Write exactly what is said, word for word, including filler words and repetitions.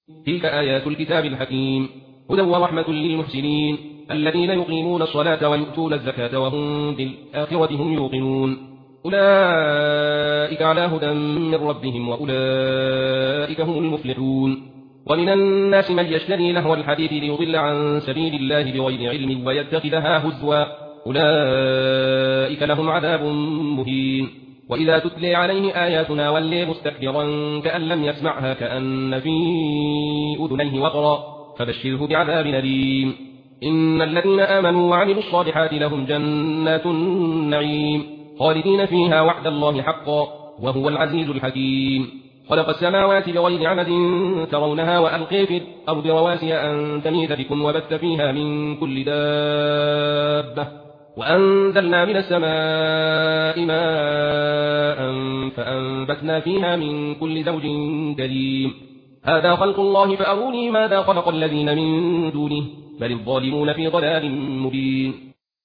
تلك آيات الكتاب الحكيم هدى ورحمة للمحسنين الذين يقيمون الصلاة ويؤتون الزكاة وهم بالآخرة هم يوقنون أولئك على هدى من ربهم وأولئك هم المفلحون ومن الناس من يشتري لهو الحديث ليضل عن سبيل الله بغير علم ويتخذها هزوا أولئك لهم عذاب مهين وإذا تتلي عليه آياتنا ولي مستكبرا كأن لم يسمعها كأن في أذنيه وقرا فبشره بعذاب أليم إن الذين آمنوا وعملوا الصالحات لهم جنات النعيم خالدين فيها وعد الله حقا وهو العزيز الحكيم خلق السماوات بغير عمد ترونها وألقي في الأرض رواسي أن تميد بكم وبث فيها من كل دابة وأنزلنا من السماء ماء فأنبتنا فيها من كل زوج كريم هذا خلق الله فأروني ماذا خلق الذين من دونه بل الظالمون في ضلال مبين